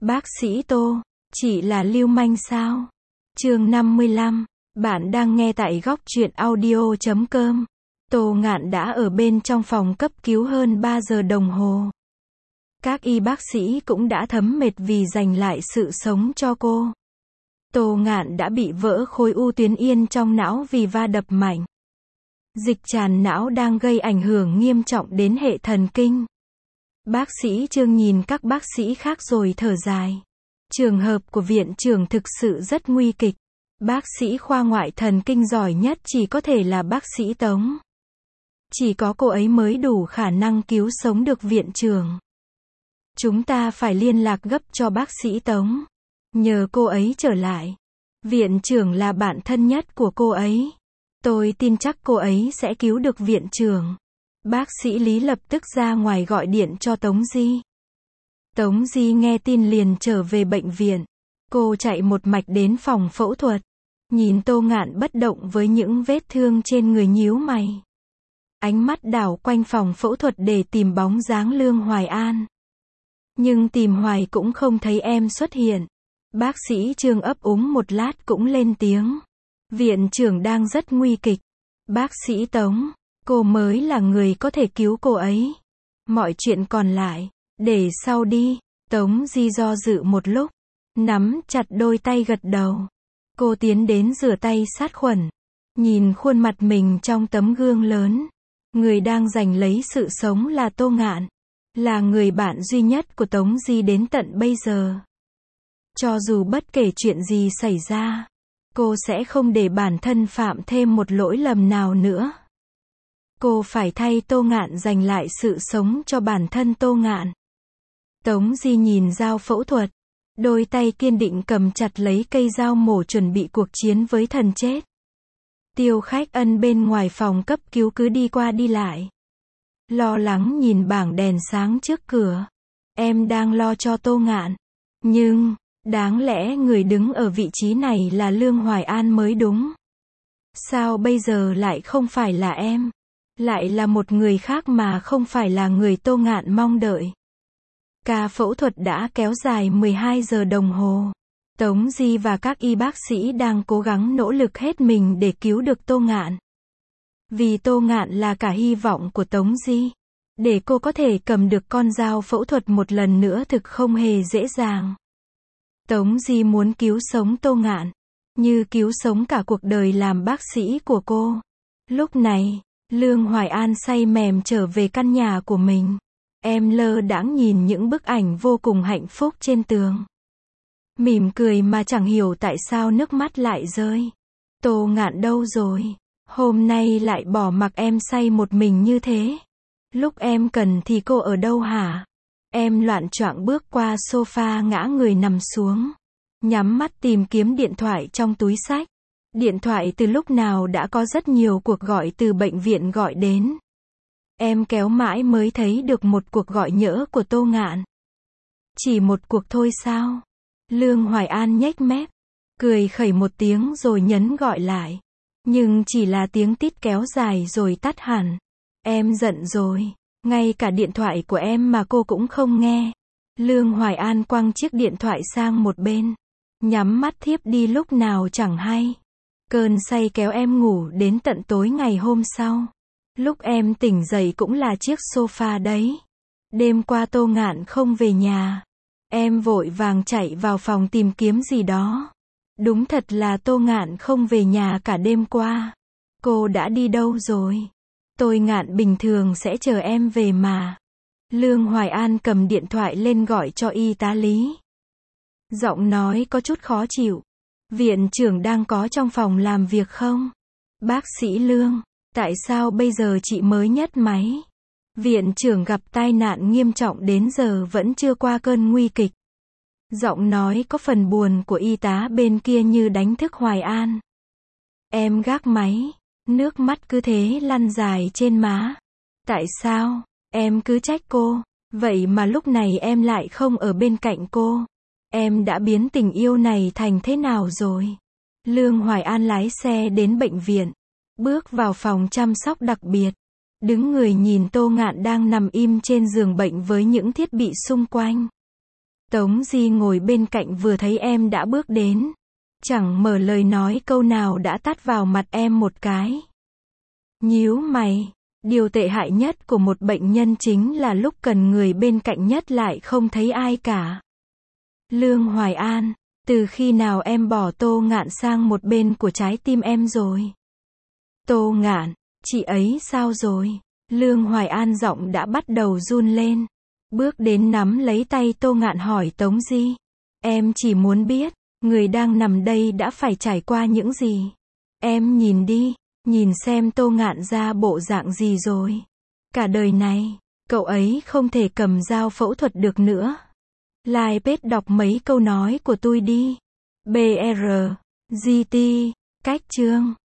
Bác sĩ Tô, chị là lưu manh sao? Chương 55, bạn đang nghe tại góc truyện audio.com. Tô Ngạn đã ở bên trong phòng cấp cứu hơn 3 giờ đồng hồ. Các y bác sĩ cũng đã thấm mệt vì giành lại sự sống cho cô. Tô Ngạn đã bị vỡ khối u tuyến yên trong não vì va đập mạnh. Dịch tràn não đang gây ảnh hưởng nghiêm trọng đến hệ thần kinh. Bác sĩ Trương nhìn các bác sĩ khác rồi thở dài. Trường hợp của viện trưởng thực sự rất nguy kịch. Bác sĩ khoa ngoại thần kinh giỏi nhất chỉ có thể là bác sĩ Tống. Chỉ có cô ấy mới đủ khả năng cứu sống được viện trưởng. Chúng ta phải liên lạc gấp cho bác sĩ Tống. Nhờ cô ấy trở lại. Viện trưởng là bạn thân nhất của cô ấy. Tôi tin chắc cô ấy sẽ cứu được viện trưởng. Bác sĩ Lý lập tức ra ngoài gọi điện cho Tống Di. Tống Di nghe tin liền trở về bệnh viện. Cô chạy một mạch đến phòng phẫu thuật. Nhìn Tô Ngạn bất động với những vết thương trên người nhíu mày. Ánh mắt đảo quanh phòng phẫu thuật để tìm bóng dáng Lương Hoài An. Nhưng tìm hoài cũng không thấy em xuất hiện. Bác sĩ Trương ấp úng một lát cũng lên tiếng. Viện trưởng đang rất nguy kịch. Bác sĩ Tống, cô mới là người có thể cứu cô ấy. Mọi chuyện còn lại, để sau đi. Tống Di do dự một lúc, nắm chặt đôi tay gật đầu. Cô tiến đến rửa tay sát khuẩn. Nhìn khuôn mặt mình trong tấm gương lớn. Người đang giành lấy sự sống là Tô Ngạn. Là người bạn duy nhất của Tống Di đến tận bây giờ. Cho dù bất kể chuyện gì xảy ra, cô sẽ không để bản thân phạm thêm một lỗi lầm nào nữa. Cô phải thay Tô Ngạn giành lại sự sống cho bản thân Tô Ngạn. Tống Di nhìn dao phẫu thuật. Đôi tay kiên định cầm chặt lấy cây dao mổ chuẩn bị cuộc chiến với thần chết. Tiêu Khách Ân bên ngoài phòng cấp cứu cứ đi qua đi lại. Lo lắng nhìn bảng đèn sáng trước cửa. Em đang lo cho Tô Ngạn. Nhưng, đáng lẽ người đứng ở vị trí này là Lương Hoài An mới đúng. Sao bây giờ lại không phải là em? Lại là một người khác mà không phải là người Tô Ngạn mong đợi. Ca phẫu thuật đã kéo dài 12 giờ đồng hồ. Tống Di và các y bác sĩ đang cố gắng nỗ lực hết mình để cứu được Tô Ngạn. Vì Tô Ngạn là cả hy vọng của Tống Di. Để cô có thể cầm được con dao phẫu thuật một lần nữa thực không hề dễ dàng. Tống Di muốn cứu sống Tô Ngạn, như cứu sống cả cuộc đời làm bác sĩ của cô. Lúc này, Lương Hoài An say mềm trở về căn nhà của mình. Em lơ đãng nhìn những bức ảnh vô cùng hạnh phúc trên tường. Mỉm cười mà chẳng hiểu tại sao nước mắt lại rơi. Tô Ngạn đâu rồi? Hôm nay lại bỏ mặc em say một mình như thế. Lúc em cần thì cô ở đâu hả? Em loạng choạng bước qua sofa ngã người nằm xuống. Nhắm mắt tìm kiếm điện thoại trong túi xách. Điện thoại từ lúc nào đã có rất nhiều cuộc gọi từ bệnh viện gọi đến. Em kéo mãi mới thấy được một cuộc gọi nhỡ của Tô Ngạn. Chỉ một cuộc thôi sao? Lương Hoài An nhếch mép, cười khẩy một tiếng rồi nhấn gọi lại. Nhưng chỉ là tiếng tít kéo dài rồi tắt hẳn. Em giận rồi. Ngay cả điện thoại của em mà cô cũng không nghe. Lương Hoài An quăng chiếc điện thoại sang một bên. Nhắm mắt thiếp đi lúc nào chẳng hay. Cơn say kéo em ngủ đến tận tối ngày hôm sau. Lúc em tỉnh dậy cũng là chiếc sofa đấy. Đêm qua Tô Ngạn không về nhà. Em vội vàng chạy vào phòng tìm kiếm gì đó. Đúng thật là Tô Ngạn không về nhà cả đêm qua. Cô đã đi đâu rồi? Tô Ngạn bình thường sẽ chờ em về mà. Lương Hoài An cầm điện thoại lên gọi cho y tá Lý. Giọng nói có chút khó chịu. Viện trưởng đang có trong phòng làm việc không? Bác sĩ Lương, tại sao bây giờ chị mới nhấc máy? Viện trưởng gặp tai nạn nghiêm trọng đến giờ vẫn chưa qua cơn nguy kịch. Giọng nói có phần buồn của y tá bên kia như đánh thức Hoài An. Em gác máy, nước mắt cứ thế lăn dài trên má. Tại sao, em cứ trách cô, vậy mà lúc này em lại không ở bên cạnh cô. Em đã biến tình yêu này thành thế nào rồi? Lương Hoài An lái xe đến bệnh viện, bước vào phòng chăm sóc đặc biệt. Đứng người nhìn Tô Ngạn đang nằm im trên giường bệnh với những thiết bị xung quanh. Tống Di ngồi bên cạnh vừa thấy em đã bước đến. Chẳng mở lời nói câu nào đã tát vào mặt em một cái. Nhíu mày. Điều tệ hại nhất của một bệnh nhân chính là lúc cần người bên cạnh nhất lại không thấy ai cả. Lương Hoài An, từ khi nào em bỏ Tô Ngạn sang một bên của trái tim em rồi? Tô Ngạn, chị ấy sao rồi? Lương Hoài An giọng đã bắt đầu run lên. Bước đến nắm lấy tay Tô Ngạn hỏi Tống Di. Em chỉ muốn biết, người đang nằm đây đã phải trải qua những gì? Em nhìn đi, nhìn xem Tô Ngạn ra bộ dạng gì rồi. Cả đời này, cậu ấy không thể cầm dao phẫu thuật được nữa. Lai Pết đọc mấy câu nói của tôi đi. BR, GT, cách chương.